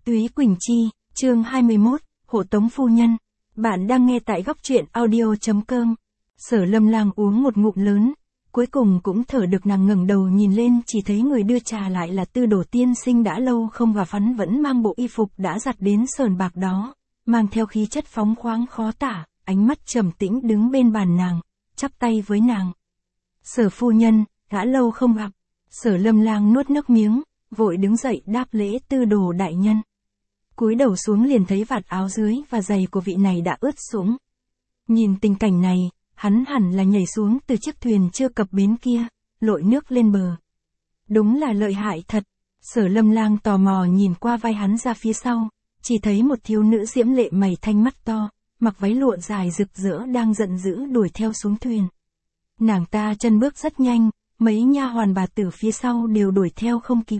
Túy Quỳnh Chi, chương 21, Hộ tống phu nhân. Bạn đang nghe tại góc truyện audio.com. Sở Lâm Lang uống một ngụm lớn, cuối cùng cũng thở được. Nàng ngẩng đầu nhìn lên, chỉ thấy người đưa trà lại là Tư Đồ tiên sinh đã lâu không gặp, hắn vẫn mang bộ y phục đã giặt đến sờn bạc đó, mang theo khí chất phóng khoáng khó tả, ánh mắt trầm tĩnh đứng bên bàn nàng, chắp tay với nàng. Sở phu nhân, đã lâu không gặp. Sở Lâm Lang nuốt nước miếng, vội đứng dậy đáp lễ Tư Đồ đại nhân. Cúi đầu xuống liền thấy vạt áo dưới và giày của vị này đã ướt sũng. Nhìn tình cảnh này, hắn hẳn là nhảy xuống từ chiếc thuyền chưa cập bến kia, lội nước lên bờ. Đúng là lợi hại thật. Sở Lâm Lang tò mò nhìn qua vai hắn ra phía sau, chỉ thấy một thiếu nữ diễm lệ mày thanh mắt to, mặc váy lụa dài rực rỡ đang giận dữ đuổi theo xuống thuyền. Nàng ta chân bước rất nhanh, mấy nha hoàn bà tử phía sau đều đuổi theo không kịp.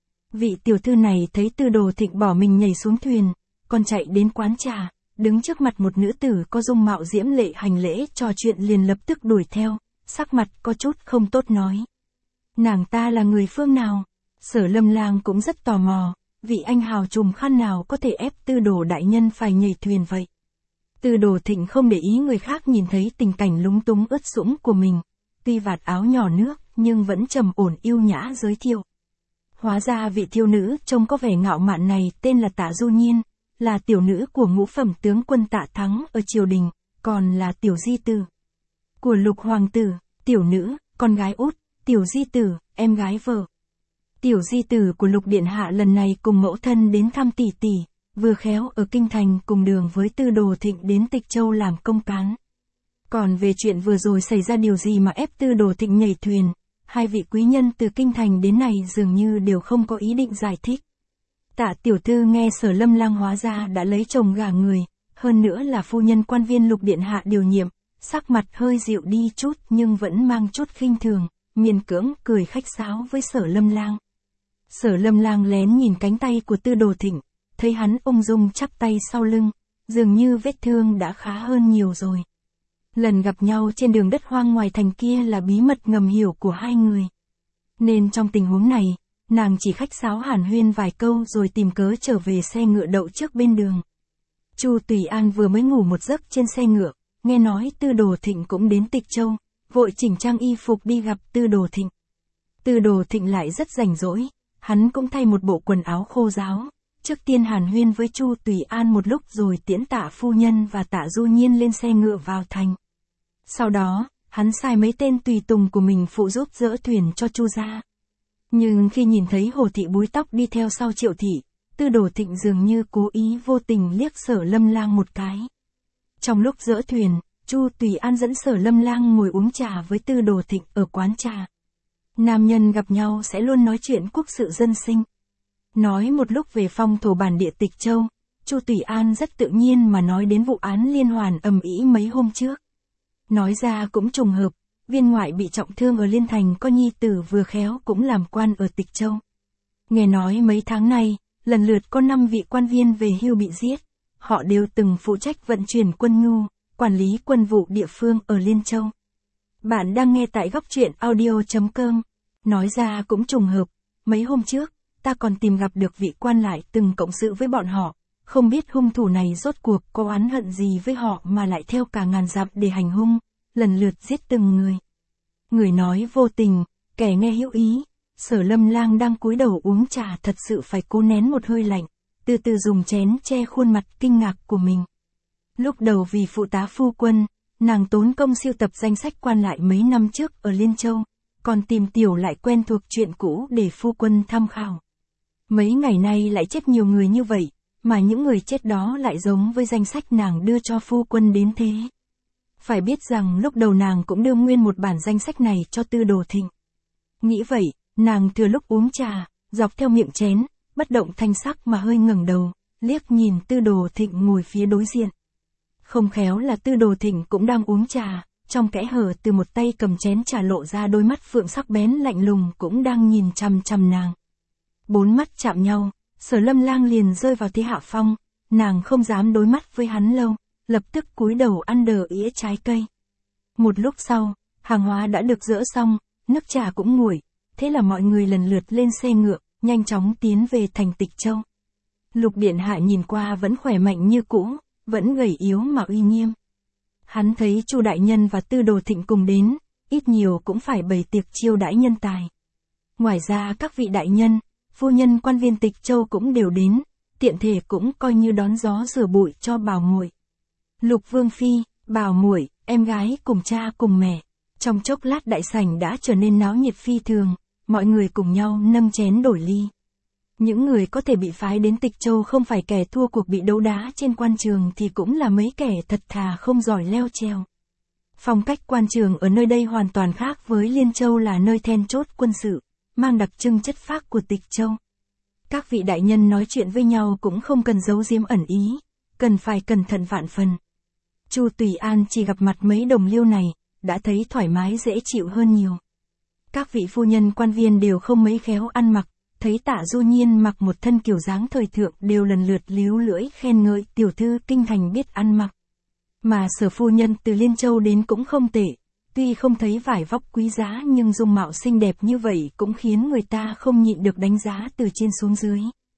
Vị tiểu thư này thấy Tư Đồ Thịnh bỏ mình nhảy xuống thuyền, còn chạy đến quán trà, đứng trước mặt một nữ tử có dung mạo diễm lệ hành lễ trò chuyện, liền lập tức đuổi theo, sắc mặt có chút không tốt nói. Nàng ta là người phương nào? Sở Lâm Lang cũng rất tò mò, vị anh hào trùm khăn nào có thể ép Tư Đồ đại nhân phải nhảy thuyền vậy? Tư Đồ Thịnh không để ý người khác nhìn thấy tình cảnh lúng túng ướt sũng của mình, tuy vạt áo nhỏ nước nhưng vẫn trầm ổn yêu nhã giới thiệu. Hóa ra vị thiếu nữ trông có vẻ ngạo mạn này tên là Tạ Du Nhiên, là tiểu nữ của ngũ phẩm tướng quân Tạ Thắng ở triều đình, còn là tiểu di tử của Lục hoàng tử. Tiểu nữ, con gái út, tiểu di tử, em gái vợ. Tiểu di tử của Lục điện hạ lần này cùng mẫu thân đến thăm tỷ tỷ, vừa khéo ở kinh thành cùng đường với Tư Đồ Thịnh đến Tịch Châu làm công cán. Còn về chuyện vừa rồi xảy ra điều gì mà ép Tư Đồ Thịnh nhảy thuyền, hai vị quý nhân từ kinh thành đến này dường như đều không có ý định giải thích. Tạ tiểu thư nghe Sở Lâm Lang hóa ra đã lấy chồng gả người, hơn nữa là phu nhân quan viên Lục điện hạ điều nhiệm, sắc mặt hơi dịu đi chút nhưng vẫn mang chút khinh thường, miễn cưỡng cười khách sáo với Sở Lâm Lang. Sở Lâm Lang lén nhìn cánh tay của Tư Đồ Thịnh, thấy hắn ung dung chắp tay sau lưng, dường như vết thương đã khá hơn nhiều rồi. Lần gặp nhau trên đường đất hoang ngoài thành kia là bí mật ngầm hiểu của hai người. Nên trong tình huống này, nàng chỉ khách sáo hàn huyên vài câu rồi tìm cớ trở về xe ngựa đậu trước bên đường. Chu Tùy An vừa mới ngủ một giấc trên xe ngựa, nghe nói Tư Đồ Thịnh cũng đến Tịch Châu, vội chỉnh trang y phục đi gặp Tư Đồ Thịnh. Tư Đồ Thịnh lại rất rảnh rỗi, hắn cũng thay một bộ quần áo khô ráo, trước tiên hàn huyên với Chu Tùy An một lúc rồi tiễn Tạ phu nhân và Tạ Du Nhiên lên xe ngựa vào thành. Sau đó, hắn sai mấy tên tùy tùng của mình phụ giúp dỡ thuyền cho Chu gia. Nhưng khi nhìn thấy Hồ thị búi tóc đi theo sau Triệu thị, Tư Đồ Thịnh dường như cố ý vô tình liếc Sở Lâm Lang một cái. Trong lúc dỡ thuyền, Chu Tùy An dẫn Sở Lâm Lang ngồi uống trà với Tư Đồ Thịnh ở quán trà. Nam nhân gặp nhau sẽ luôn nói chuyện quốc sự dân sinh. Nói một lúc về phong thổ bản địa Tịch Châu, Chu Tùy An rất tự nhiên mà nói đến vụ án liên hoàn ầm ĩ mấy hôm trước. Nói ra cũng trùng hợp, viên ngoại bị trọng thương ở Liên Thành có nhi tử vừa khéo cũng làm quan ở Tịch Châu. Nghe nói mấy tháng nay, lần lượt có 5 vị quan viên về hưu bị giết, họ đều từng phụ trách vận chuyển quân nhu, quản lý quân vụ địa phương ở Liên Châu. Bạn đang nghe tại góc truyện audio.com. Nói ra cũng trùng hợp, mấy hôm trước, ta còn tìm gặp được vị quan lại từng cộng sự với bọn họ. Không biết hung thủ này rốt cuộc có oán hận gì với họ mà lại theo cả ngàn dặm để hành hung, lần lượt giết từng người. Người nói vô tình, kẻ nghe hữu ý. Sở Lâm Lang đang cúi đầu uống trà thật sự phải cố nén một hơi lạnh, từ từ dùng chén che khuôn mặt kinh ngạc của mình. Lúc đầu vì phụ tá phu quân, nàng tốn công siêu tập danh sách quan lại mấy năm trước ở Liên Châu, còn tìm tiểu lại quen thuộc chuyện cũ để phu quân tham khảo. Mấy ngày nay lại chết nhiều người như vậy, mà những người chết đó lại giống với danh sách nàng đưa cho phu quân đến thế. Phải biết rằng lúc đầu nàng cũng đưa nguyên một bản danh sách này cho Tư Đồ Thịnh. Nghĩ vậy, nàng thừa lúc uống trà, dọc theo miệng chén, bất động thanh sắc mà hơi ngẩng đầu, liếc nhìn Tư Đồ Thịnh ngồi phía đối diện. Không khéo là Tư Đồ Thịnh cũng đang uống trà, trong kẽ hở từ một tay cầm chén trà lộ ra đôi mắt phượng sắc bén lạnh lùng cũng đang nhìn chằm chằm nàng. Bốn mắt chạm nhau, Sở Lâm Lang liền rơi vào thế hạ phong, nàng không dám đối mắt với hắn lâu, lập tức cúi đầu ăn đờ ĩa trái cây. Một lúc sau, hàng hóa đã được dỡ xong, nước trà cũng nguội, thế là mọi người lần lượt lên xe ngựa, nhanh chóng tiến về thành Tịch Châu. Lục điện hạ nhìn qua vẫn khỏe mạnh như cũ, vẫn gầy yếu mà uy nghiêm. Hắn thấy Chu đại nhân và Tư Đồ Thịnh cùng đến, ít nhiều cũng phải bày tiệc chiêu đãi nhân tài. Ngoài ra các vị đại nhân, phu nhân quan viên Tịch Châu cũng đều đến, tiện thể cũng coi như đón gió rửa bụi cho Bảo muội. Lục Vương phi, Bảo muội, em gái cùng cha cùng mẹ. Trong chốc lát đại sảnh đã trở nên náo nhiệt phi thường, mọi người cùng nhau nâng chén đổi ly. Những người có thể bị phái đến Tịch Châu không phải kẻ thua cuộc bị đấu đá trên quan trường thì cũng là mấy kẻ thật thà không giỏi leo trèo. Phong cách quan trường ở nơi đây hoàn toàn khác với Liên Châu là nơi then chốt quân sự, mang đặc trưng chất phác của Tịch Châu. Các vị đại nhân nói chuyện với nhau cũng không cần giấu giếm ẩn ý, cần phải cẩn thận vạn phần. Chu Tùy An chỉ gặp mặt mấy đồng liêu này, đã thấy thoải mái dễ chịu hơn nhiều. Các vị phu nhân quan viên đều không mấy khéo ăn mặc, thấy Tạ Du Nhiên mặc một thân kiểu dáng thời thượng đều lần lượt líu lưỡi khen ngợi tiểu thư kinh thành biết ăn mặc. Mà Sở phu nhân từ Liên Châu đến cũng không tệ, tuy không thấy vải vóc quý giá nhưng dung mạo xinh đẹp như vậy cũng khiến người ta không nhịn được đánh giá từ trên xuống dưới.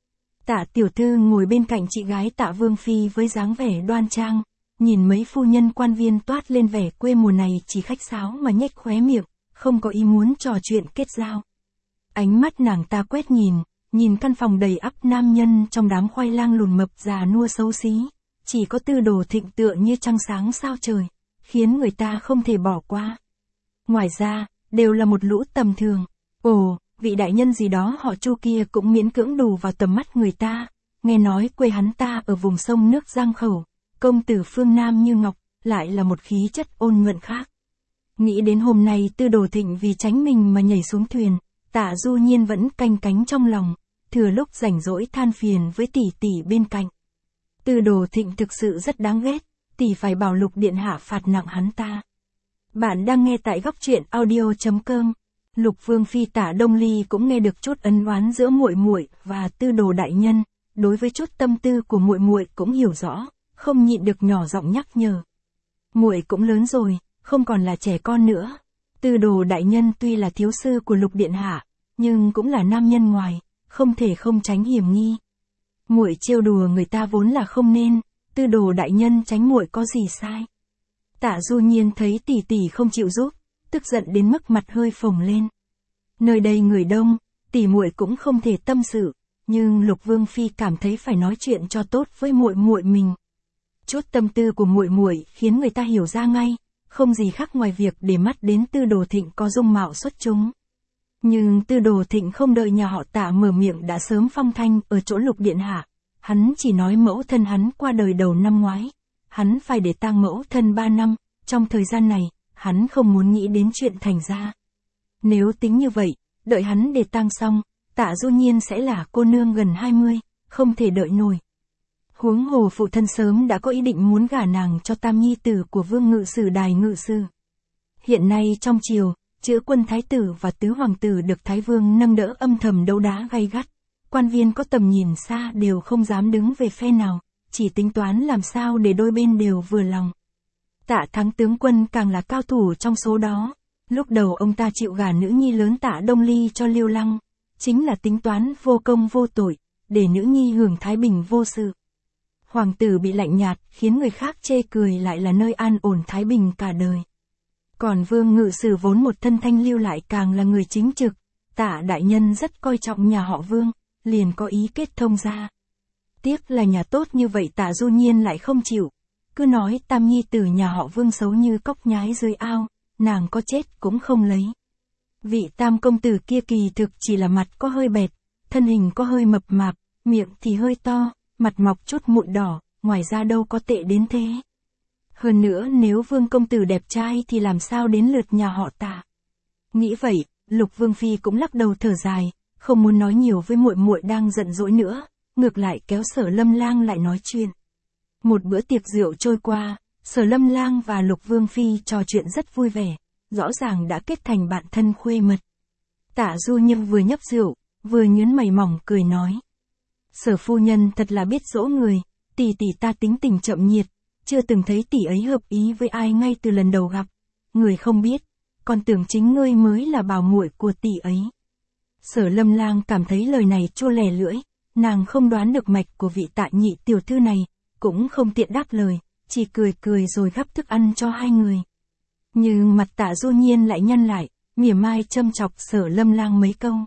Tạ tiểu thư ngồi bên cạnh chị gái Tạ Vương phi với dáng vẻ đoan trang, nhìn mấy phu nhân quan viên toát lên vẻ quê mùa này chỉ khách sáo mà nhếch khóe miệng, không có ý muốn trò chuyện kết giao. Ánh mắt nàng ta quét nhìn căn phòng đầy ắp nam nhân trong đám khoai lang lùn mập già nua xấu xí, chỉ có Tư Đồ Thịnh tựa như trăng sáng sao trời, khiến người ta không thể bỏ qua. Ngoài ra, đều là một lũ tầm thường. Ồ, vị đại nhân gì đó họ Chu kia cũng miễn cưỡng đủ vào tầm mắt người ta, nghe nói quê hắn ta ở vùng sông nước Giang Khẩu, công tử phương Nam như ngọc, lại là một khí chất ôn nhuận khác. Nghĩ đến hôm nay Tư Đồ Thịnh vì tránh mình mà nhảy xuống thuyền, Tạ Du Nhiên vẫn canh cánh trong lòng, thừa lúc rảnh rỗi than phiền với tỷ tỷ bên cạnh. Tư Đồ Thịnh thực sự rất đáng ghét, tỷ phải bảo Lục điện hạ phạt nặng hắn ta. Bạn đang nghe tại góc truyện audio.com. Lục Vương phi Tạ Đông Ly cũng nghe được chút ân oán giữa muội muội và Tư Đồ đại nhân, đối với chút tâm tư của muội muội cũng hiểu rõ, không nhịn được nhỏ giọng nhắc nhở. Muội cũng lớn rồi, không còn là trẻ con nữa. Tư Đồ đại nhân tuy là thiếu sư của Lục điện hạ, nhưng cũng là nam nhân ngoài, không thể không tránh hiểm nghi. Muội trêu đùa người ta vốn là không nên, Tư Đồ đại nhân tránh muội có gì sai. Tạ Du Nhiên thấy tỷ tỷ không chịu giúp, tức giận đến mức mặt hơi phồng lên. Nơi đây người đông, tỷ muội cũng không thể tâm sự, nhưng Lục Vương phi cảm thấy phải nói chuyện cho tốt với muội muội mình. Chút tâm tư của muội muội khiến người ta hiểu ra ngay, không gì khác ngoài việc để mắt đến Tư Đồ Thịnh có dung mạo xuất chúng. Nhưng Tư Đồ Thịnh không đợi nhà họ Tạ mở miệng đã sớm phong thanh ở chỗ Lục điện hạ, hắn chỉ nói mẫu thân hắn qua đời đầu năm ngoái, hắn phải để tang mẫu thân 3 năm, trong thời gian này, hắn không muốn nghĩ đến chuyện thành ra. Nếu tính như vậy, đợi hắn để tang xong, Tạ Du Nhiên sẽ là cô nương gần 20, không thể đợi nổi. Huống hồ phụ thân sớm đã có ý định muốn gả nàng cho tam nhi tử của Vương Ngự Sử Đài Ngự Sử. Hiện nay trong triều, Chữ Quân Thái tử và Tứ Hoàng tử được Thái Vương nâng đỡ âm thầm đấu đá gay gắt, quan viên có tầm nhìn xa đều không dám đứng về phe nào, chỉ tính toán làm sao để đôi bên đều vừa lòng. Tạ Thắng tướng quân càng là cao thủ trong số đó, lúc đầu ông ta chịu gả nữ nhi lớn Tạ Đông Ly cho Liêu Lăng, chính là tính toán vô công vô tội, để nữ nhi hưởng thái bình vô sự. Hoàng tử bị lạnh nhạt khiến người khác chê cười lại là nơi an ổn thái bình cả đời. Còn Vương Ngự Sử vốn một thân thanh lưu lại càng là người chính trực, Tạ đại nhân rất coi trọng nhà họ Vương, liền có ý kết thông ra. Tiếc là nhà tốt như vậy Tạ Du Nhiên lại không chịu, cứ nói tam nhi tử nhà họ Vương xấu như cóc nhái dưới ao, nàng có chết cũng không lấy. Vị tam công tử kia kỳ thực chỉ là mặt có hơi bẹt, thân hình có hơi mập mạp, miệng thì hơi to, mặt mọc chút mụn đỏ, ngoài ra đâu có tệ đến thế. Hơn nữa nếu Vương công tử đẹp trai thì làm sao đến lượt nhà họ Tạ. Nghĩ vậy, Lục Vương phi cũng lắc đầu thở dài, không muốn nói nhiều với muội muội đang giận dỗi nữa, ngược lại kéo Sở Lâm Lang lại nói chuyện. Một bữa tiệc rượu trôi qua, Sở Lâm Lang và Lục Vương phi trò chuyện rất vui vẻ, rõ ràng đã kết thành bạn thân khuê mật. Tạ Du Nhiên vừa nhấp rượu, vừa nhướng mày mỏng cười nói: Sở phu nhân thật là biết dỗ người, tỷ tỷ ta tính tình chậm nhiệt, chưa từng thấy tỷ ấy hợp ý với ai ngay từ lần đầu gặp, người không biết, còn tưởng chính ngươi mới là bảo muội của tỷ ấy. Sở Lâm Lang cảm thấy lời này chua lè lưỡi, nàng không đoán được mạch của vị Tạ nhị tiểu thư này, cũng không tiện đáp lời, chỉ cười cười rồi gắp thức ăn cho hai người. Nhưng mặt Tạ Du Nhiên lại nhăn lại, mỉa mai châm chọc Sở Lâm Lang mấy câu.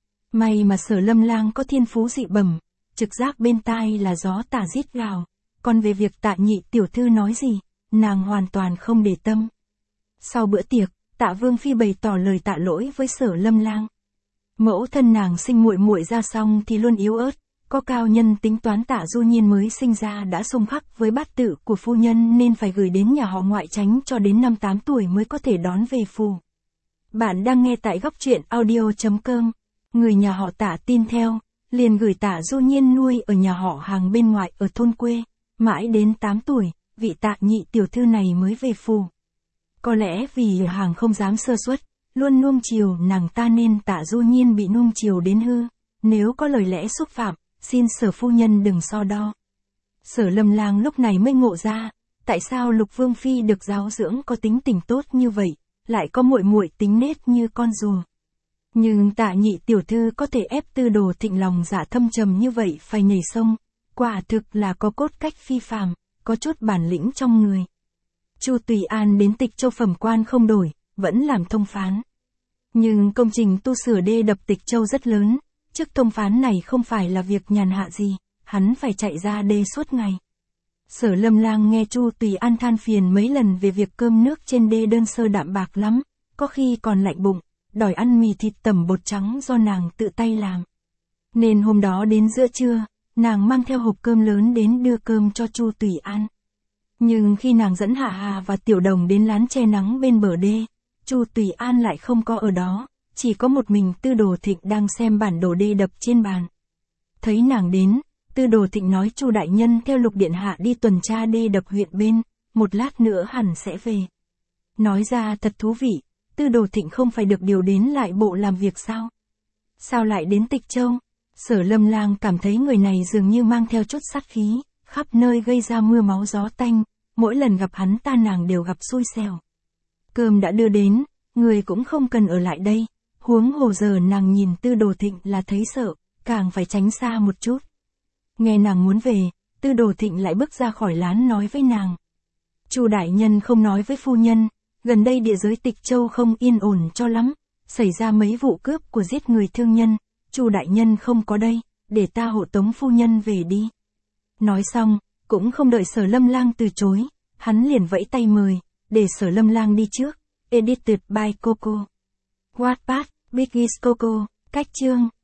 May mà Sở Lâm Lang có thiên phú dị bẩm, trực giác bên tai là gió tả rít gào, còn về việc Tạ nhị tiểu thư nói gì, nàng hoàn toàn không để tâm. Sau bữa tiệc, Tạ Vương phi bày tỏ lời tạ lỗi với Sở Lâm Lang. Mẫu thân nàng sinh muội muội ra xong thì luôn yếu ớt, có cao nhân tính toán Tạ Du Nhiên mới sinh ra đã xung khắc với bát tự của phu nhân nên phải gửi đến nhà họ ngoại tránh cho đến năm 8 tuổi mới có thể đón về phủ. Bạn đang nghe tại góc truyện audio.com. Người nhà họ Tạ tin theo, liền gửi Tạ Du Nhiên nuôi ở nhà họ hàng bên ngoại ở thôn quê, mãi đến 8 tuổi, vị Tạ nhị tiểu thư này mới về phủ. Có lẽ vì hàng không dám sơ suất, luôn nuông chiều nàng ta nên Tạ Du Nhiên bị nuông chiều đến hư, nếu có lời lẽ xúc phạm, xin Sở phu nhân đừng so đo. Sở Lâm Lang lúc này mới ngộ ra, tại sao Lục Vương phi được giáo dưỡng có tính tình tốt như vậy, lại có muội muội tính nết như con rùa. Nhưng Tạ nhị tiểu thư có thể ép Tư Đồ Thịnh lòng dạ thâm trầm như vậy phải nhảy sông, quả thực là có cốt cách phi phàm, có chút bản lĩnh trong người. Chu Tùy An đến Tịch Châu phẩm quan không đổi, vẫn làm thông phán. Nhưng công trình tu sửa đê đập Tịch Châu rất lớn, chức thông phán này không phải là việc nhàn hạ gì, hắn phải chạy ra đê suốt ngày. Sở Lâm Lang nghe Chu Tùy An than phiền mấy lần về việc cơm nước trên đê đơn sơ đạm bạc lắm, có khi còn lạnh bụng, đòi ăn mì thịt tẩm bột trắng do nàng tự tay làm. Nên hôm đó đến giữa trưa, nàng mang theo hộp cơm lớn đến đưa cơm cho Chu Tùy An. Nhưng khi nàng dẫn Hạ Hà và Tiểu Đồng đến lán che nắng bên bờ đê, Chu Tùy An lại không có ở đó, chỉ có một mình Tư Đồ Thịnh đang xem bản đồ đê đập trên bàn. Thấy nàng đến, Tư Đồ Thịnh nói Chu đại nhân theo Lục điện hạ đi tuần tra đê đập huyện bên, một lát nữa hẳn sẽ về. Nói ra thật thú vị, Tư Đồ Thịnh không phải được điều đến lại bộ làm việc sao? Sao lại đến Tịch Châu? Sở Lâm Lang cảm thấy người này dường như mang theo chút sát khí, khắp nơi gây ra mưa máu gió tanh, mỗi lần gặp hắn ta nàng đều gặp xui xẻo. Cơm đã đưa đến, người cũng không cần ở lại đây, huống hồ giờ nàng nhìn Tư Đồ Thịnh là thấy sợ, càng phải tránh xa một chút. Nghe nàng muốn về, Tư Đồ Thịnh lại bước ra khỏi lán nói với nàng. Chu đại nhân không nói với phu nhân, gần đây địa giới Tịch Châu không yên ổn cho lắm, xảy ra mấy vụ cướp của giết người thương nhân, Chu đại nhân không có đây, để ta hộ tống phu nhân về đi. Nói xong, cũng không đợi Sở Lâm Lang từ chối, hắn liền vẫy tay mời, để Sở Lâm Lang đi trước. Edited by Coco. Wattpad, Biggest Coco, cách chương.